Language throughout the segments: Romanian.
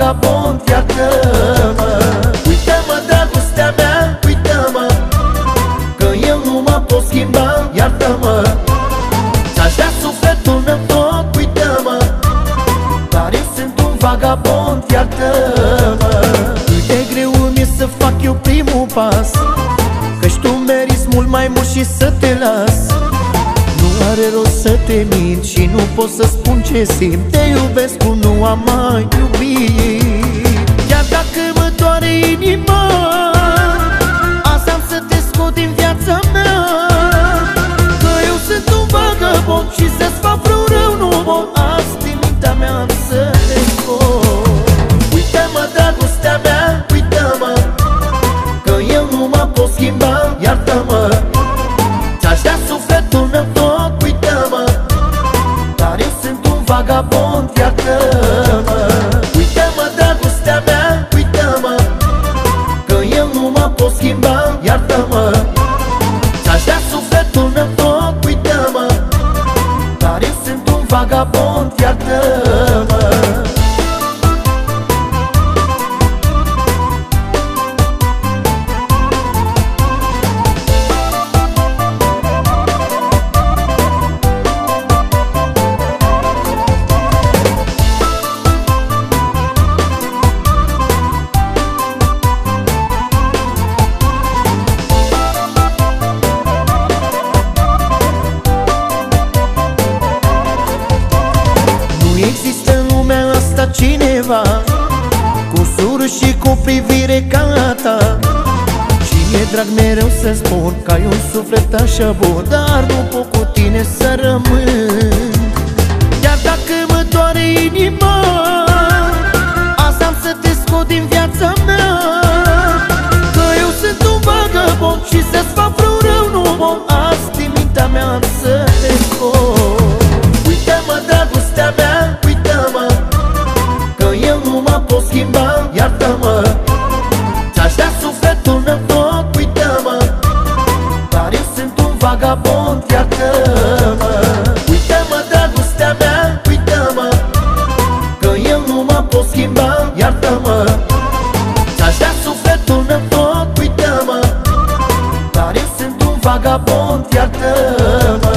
vagabond, iartă-mă. Uită-mă, dragostea mea, uită-mă, că eu nu mă pot schimba, iartă-mă. Ți-aș da sufletul meu tot, uită-mă, dar eu sunt un vagabond, iartă-mă. Cât de greu mi-e să fac eu primul pas, căci tu meriți mult mai mult și să te las. Nu are rost să te mint și nu pot să spun ce simt. Te iubesc cum nu am mai iubit. Chiar dacă mă doare inima, azi am să te scot din viața mea, că eu sunt un vagabond și să-ți fac vreun rău nu pot. Azi din mintea mea am să te scot. Uită-mă, dragostea mea, uită-mă, că eu nu mă pot schimba, iartă-mă. Ți-aș da sufletul meu tot, uită-mă, dar eu sunt un vagabond, iartă-mă. Uită-mă, dragostea mea, uită-mă, că eu nu mă pot schimba, iartă-mă. Ți-aș da sufletul meu tot, uită-mă, dar eu sunt un vagabond, iartă-mă. Există în lumea asta cineva cu sură și cu privire ca a ta, și mi-e drag mereu să spun că ai un suflet așa bun, dar nu pot cu tine să rămân. Chiar dacă mă doare inima, azi am să te scot din viața mea, că eu sunt un vagabond și să-ți fac vreun rău nu pot. Azi din mintea mea am să te scot. Uită-mă, dragostea mea, uită-mă, că eu nu mă pot schimba, iartă-mă. Ți-aș da sufletul meu tot, uită-mă, dar eu sunt un vagabond, iartă-mă. Uită-mă, dragostea mea, uită-mă, că eu nu mă pot schimba, iartă-mă. Ți-aș da sufletul meu tot, uită-mă, dar eu sunt un vagabond, iartă-mă.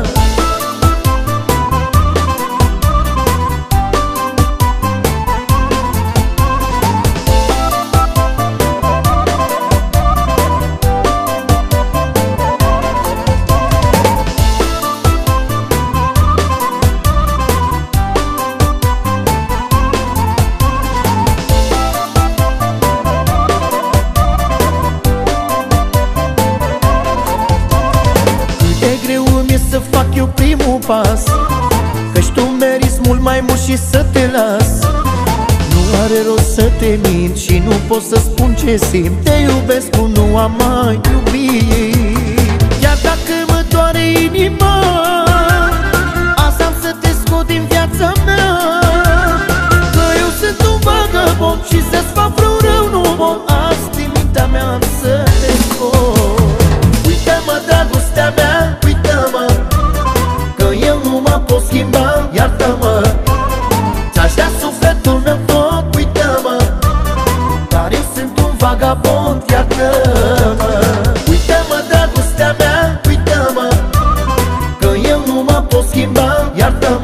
Să fac eu primul pas, căci tu meriți mult mai mult și să te las. Nu are rost să te mint și nu pot să spun ce simt. Te iubesc cum nu am mai iubit. Chiar dacă mă doare inima, azi am să te scot din viața mea, că eu sunt un vagabond și să-ți fac vreun rău nu pot. Azi din mintea mea am să te scot. Uită-mă, dragostea mea, uită-mă, că eu nu mă pot schimba, iartă-mă. Ți-aș da sufletul meu tot, uită-mă, dar eu sunt un vagabond, iartă-mă. Uită-mă, dragostea mea, uită-mă, că eu nu mă pot schimba, iartă-mă.